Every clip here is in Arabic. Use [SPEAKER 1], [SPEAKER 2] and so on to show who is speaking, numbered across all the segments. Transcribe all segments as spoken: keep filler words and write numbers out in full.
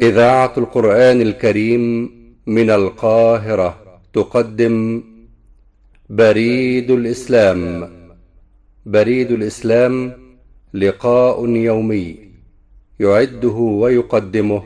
[SPEAKER 1] إذاعة القرآن الكريم من القاهرة تقدم بريد الإسلام. بريد الإسلام لقاء يومي يعده ويقدمه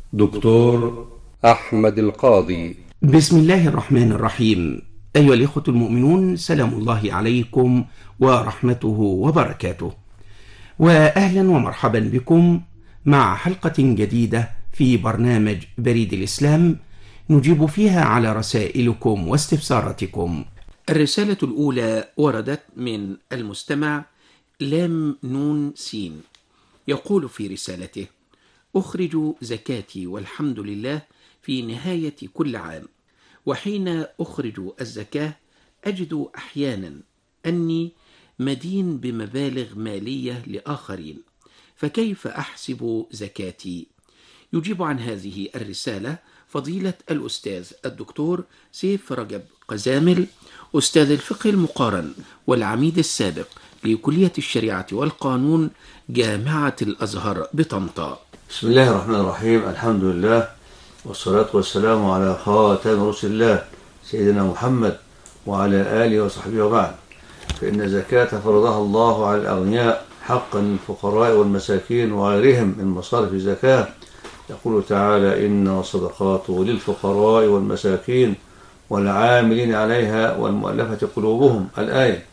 [SPEAKER 1] دكتور أحمد القاضي.
[SPEAKER 2] بسم الله الرحمن الرحيم. أيها الإخوة المؤمنون، سلام الله عليكم ورحمته وبركاته، وأهلا ومرحبا بكم مع حلقة جديدة في برنامج بريد الإسلام نجيب فيها على رسائلكم واستفساراتكم. الرسالة الأولى وردت من المستمع لام نون سين، يقول في رسالته: أخرج زكاتي والحمد لله في نهاية كل عام، وحين أخرج الزكاة أجد أحيانا أني مدين بمبالغ مالية لآخرين، فكيف أحسب زكاتي؟ يجيب عن هذه الرسالة فضيلة الأستاذ الدكتور سيف رجب قزامل، أستاذ الفقه المقارن والعميد السابق لكلية الشريعة والقانون جامعة الأزهر بطنطا.
[SPEAKER 3] بسم الله الرحمن الرحيم. الحمد لله والصلاة والسلام على خاتم رسل الله سيدنا محمد وعلى آله وصحبه وبعد. فإن زكاة فرضها الله على الأغنياء حقا للفقراء والمساكين وغيرهم من مصارف الزكاة. يقول تعالى: إن الصدقات للفقراء والمساكين والعاملين عليها والمؤلفة قلوبهم، الآية.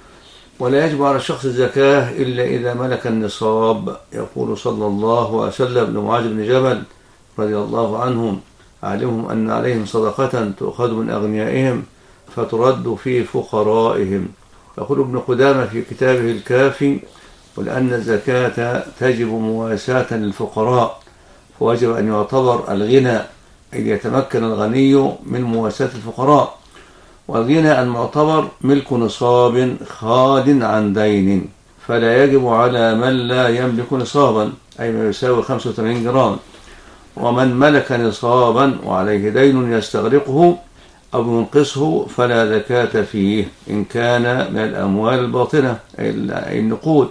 [SPEAKER 3] ولا يجب على الشخص الزكاة إلا إذا ملك النصاب. يقول صلى الله عليه وسلم لمعاذ بن جبل رضي الله عنهم: أعلمهم أن عليهم صدقة تؤخذ من أغنيائهم فترد في فقرائهم. يقول ابن قدامة في كتابه الكافي: ولأن الزكاة تجب مواساة للفقراء، فواجب أن يعتبر الغنى أن يتمكن الغني من مواساة الفقراء، والغنى المعتبر ملك نصاب خال عن دين، فلا يجب على من لا يملك نصابا أي ما يساوي خمسة وثمانين جرام. ومن ملك نصابا وعليه دين يستغرقه أو ينقصه فلا زكاة فيه إن كان من الأموال الباطنة أي النقود،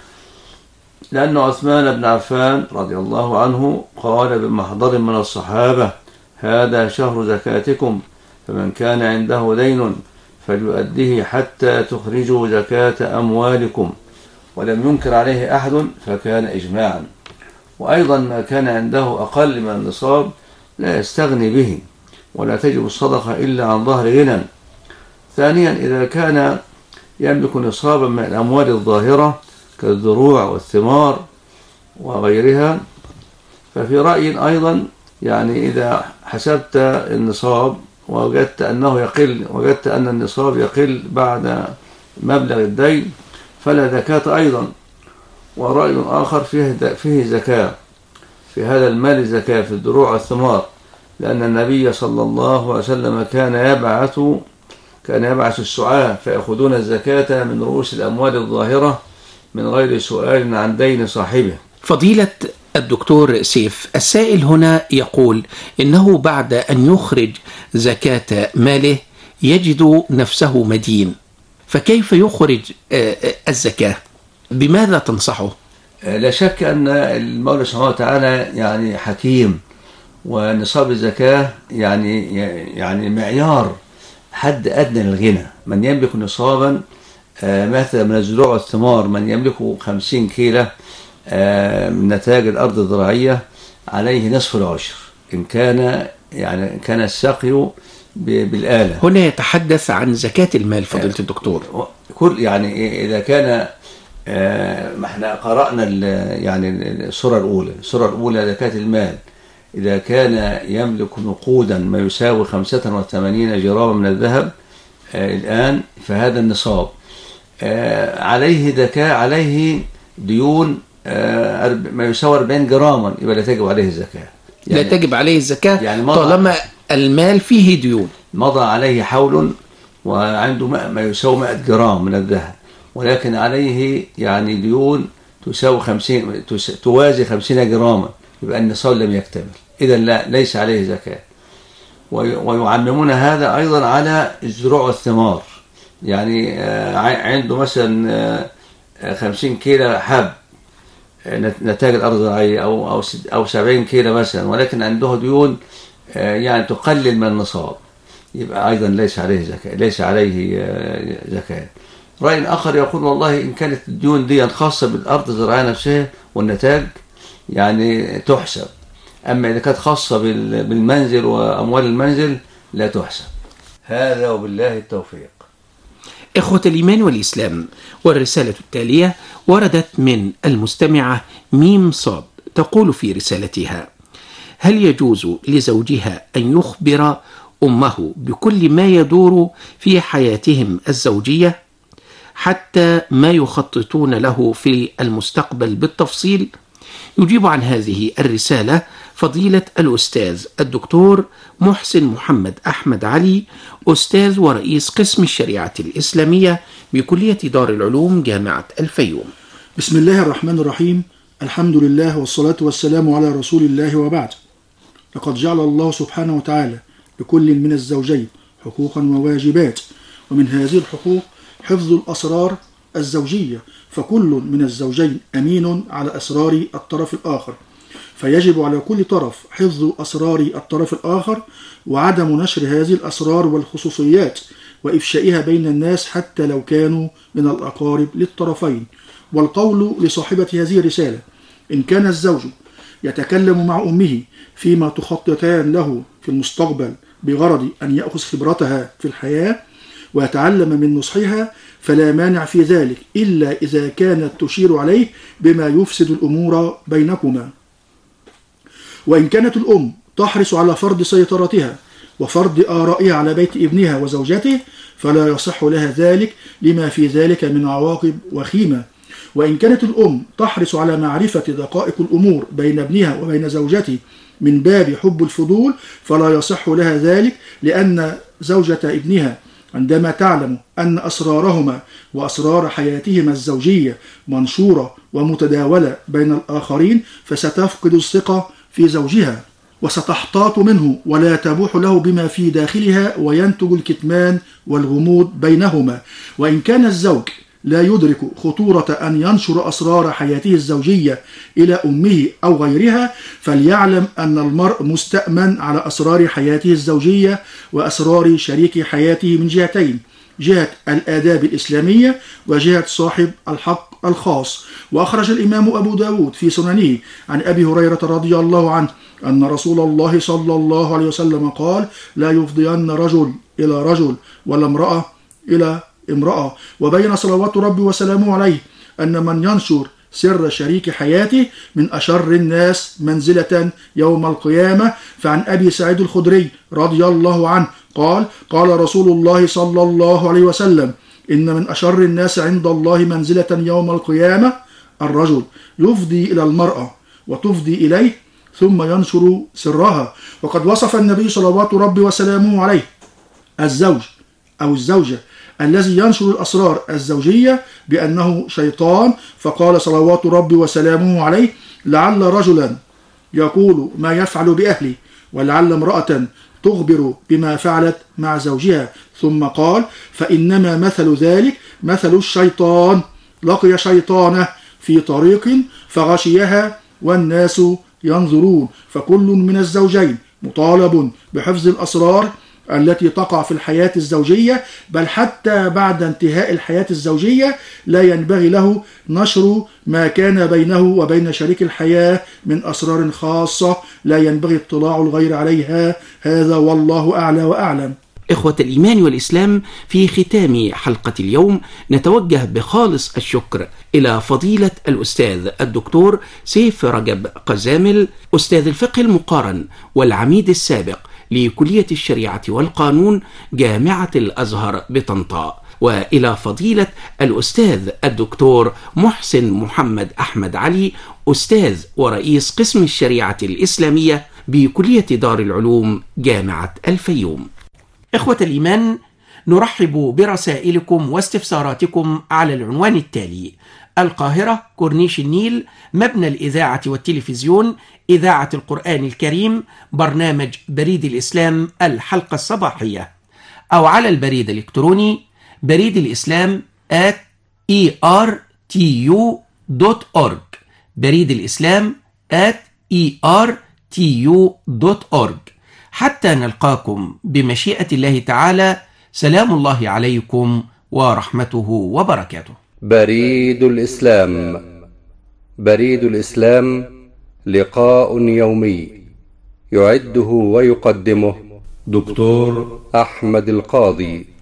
[SPEAKER 3] لأن عثمان بن عفان رضي الله عنه قال بمحضر من الصحابة: هذا شهر زكاتكم، فمن كان عنده دين فليؤديه حتى تخرجوا زكاة أموالكم. ولم ينكر عليه أحد فكان إجماعا. وأيضا ما كان عنده أقل من النصاب لا يستغني به، ولا تجب الصدقة إلا عن ظهر غنى. ثانيا، إذا كان يملك نصابا من الأموال الظاهرة كالزروع والثمار وغيرها، ففي رأي أيضا يعني إذا حسبت النصاب ووجدت أنه يقل وجدت أن النصاب يقل بعد مبلغ الدين فلا زكاة أيضا. ورأي آخر فيه فيه زكاة في هذا المال، زكاة في الزروع والثمار، لأن النبي صلى الله عليه وسلم كان يبعث كان يبعث السعاة فيأخذون الزكاة من رؤوس الأموال الظاهرة من غير سؤال عن دين صاحبه.
[SPEAKER 2] فضيلة الدكتور سيف، السائل هنا يقول إنه بعد أن يخرج زكاة ماله يجد نفسه مدين، فكيف يخرج الزكاة؟ بماذا تنصحه؟
[SPEAKER 3] لا شك أن المولى سبحانه وتعالى يعني حكيم، ونصاب الزكاة يعني يعني معيار حد أدنى للغنى. من يملك نصابا مثلا من الزروع والثمار، من يملك خمسين كيلو من نتاج الأرض الزراعية عليه نصف العشر إن كان يعني كان السقي بالآلة.
[SPEAKER 2] هنا يتحدث عن زكاة المال فضيلة الدكتور.
[SPEAKER 3] كل يعني إذا كان ما احنا قرأنا يعني السورة الأولى السورة الأولى زكاة المال، إذا كان يملك نقودا ما يساوي خمسة وثمانين جراما من الذهب الآن فهذا النصاب. عليه زكاة، عليه ديون ما يساوي أربعين جراما، يبقى لا تجب عليه الزكاة.
[SPEAKER 2] يعني لا تجب عليه الزكاة يعني طالما المال فيه ديون.
[SPEAKER 3] مضى عليه حول وعنده ما يساوي مئة جرام من الذهب، ولكن عليه يعني ديون تساوي خمسين توازي خمسين جراما، يبقى النصاب لم يكتمل، إذا لا ليس عليه زكاة. ويعممون هذا أيضا على الزروع والثمار، يعني عنده مثلا خمسين كيلو حب نتاج الأرض الزراعية أو أو أو سبعين كيلو مثلا، ولكن عنده ديون يعني تقلل من النصاب، يبقى أيضا ليس عليه زكاة، ليس عليه زكاة. رأي آخر يقول والله إن كانت الديون دي خاصة بالأرض الزراعية نفسها والنتاج يعني تحسب، أما إذا كانت خاصة بالمنزل وأموال المنزل لا تحسب. هذا وبالله التوفيق.
[SPEAKER 2] إخوة الإيمان والإسلام، والرسالة التالية وردت من المستمعة ميم صاد، تقول في رسالتها: هل يجوز لزوجها أن يخبر أمه بكل ما يدور في حياتهم الزوجية حتى ما يخططون له في المستقبل بالتفصيل؟ يجيب عن هذه الرسالة فضيلة الأستاذ الدكتور محسن محمد أحمد علي، أستاذ ورئيس قسم الشريعة الإسلامية بكلية دار العلوم جامعة الفيوم.
[SPEAKER 4] بسم الله الرحمن الرحيم، الحمد لله والصلاة والسلام على رسول الله، وبعد. لقد جعل الله سبحانه وتعالى لكل من الزوجين حقوقا وواجبات، ومن هذه الحقوق حفظ الأسرار الزوجية، فكل من الزوجين أمين على أسرار الطرف الآخر، فيجب على كل طرف حفظ أسرار الطرف الآخر وعدم نشر هذه الأسرار والخصوصيات وإفشائها بين الناس حتى لو كانوا من الأقارب للطرفين. والقول لصاحبة هذه الرسالة: إن كان الزوج يتكلم مع أمه فيما تخططان له في المستقبل بغرض أن يأخذ خبرتها في الحياة ويتعلم من نصحها فلا مانع في ذلك، إلا إذا كانت تشير عليه بما يفسد الأمور بينكما. وإن كانت الأم تحرص على فرض سيطرتها وفرض آرائها على بيت ابنها وزوجته فلا يصح لها ذلك لما في ذلك من عواقب وخيمة. وإن كانت الأم تحرص على معرفة دقائق الأمور بين ابنها وبين زوجته من باب حب الفضول فلا يصح لها ذلك، لأن زوجة ابنها عندما تعلم أن أسرارهما وأسرار حياتهما الزوجية منشورة ومتداولة بين الآخرين فستفقد الثقة في زوجها وستحتاط منه ولا تبوح له بما في داخلها وينتج الكتمان والغموض بينهما. وإن كان الزوج لا يدرك خطورة أن ينشر أسرار حياته الزوجية إلى أمه أو غيرها فليعلم أن المرء مستأمن على أسرار حياته الزوجية وأسرار شريك حياته من جهتين: جهة الآداب الإسلامية وجهة صاحب الحق الخاص. وأخرج الإمام أبو داود في سننه عن أبي هريرة رضي الله عنه أن رسول الله صلى الله عليه وسلم قال: لا يفضين رجل إلى رجل ولا امرأة إلى امرأة. وبين صلوات ربي وسلامه عليه أن من ينشر سر شريك حياته من أشر الناس منزلة يوم القيامة. فعن أبي سعيد الخدري رضي الله عنه قال: قال رسول الله صلى الله عليه وسلم: إن من أشر الناس عند الله منزلة يوم القيامة الرجل يفضي إلى المرأة وتفضي إليه ثم ينشر سرها. وقد وصف النبي صلوات ربي وسلامه عليه الزوج أو الزوجة الذي ينشر الأسرار الزوجية بأنه شيطان، فقال صلوات ربي وسلامه عليه: لعل رجلا يقول ما يفعل بأهله ولعل امرأة تخبر بما فعلت مع زوجها، ثم قال: فإنما مثل ذلك مثل الشيطان لقي شيطانه في طريق فغشيها والناس ينظرون. فكل من الزوجين مطالب بحفظ الأسرار التي تقع في الحياة الزوجية، بل حتى بعد انتهاء الحياة الزوجية لا ينبغي له نشر ما كان بينه وبين شريك الحياة من أسرار خاصة لا ينبغي اطلاع الغير عليها. هذا والله أعلى وأعلم.
[SPEAKER 2] إخوة الإيمان والإسلام، في ختام حلقة اليوم نتوجه بخالص الشكر إلى فضيلة الأستاذ الدكتور سيف رجب قزامل، أستاذ الفقه المقارن والعميد السابق لكلية الشريعة والقانون جامعة الأزهر بطنطا، وإلى فضيلة الأستاذ الدكتور محسن محمد أحمد علي، أستاذ ورئيس قسم الشريعة الإسلامية بكلية دار العلوم جامعة الفيوم. إخوة الإيمان، نرحب برسائلكم واستفساراتكم على العنوان التالي: القاهرة، كورنيش النيل، مبنى الإذاعة والتلفزيون، إذاعة القرآن الكريم، برنامج بريد الإسلام الحلقة الصباحية، أو على البريد الإلكتروني بريد الإسلام آت إي آر تي يو دوت أورج، بريد الإسلام آت إي آر تي يو دوت أورج. حتى نلقاكم بمشيئة الله تعالى، سلام الله عليكم ورحمته وبركاته.
[SPEAKER 1] بريد الإسلام. بريد الإسلام لقاء يومي يعده ويقدمه دكتور أحمد القاضي.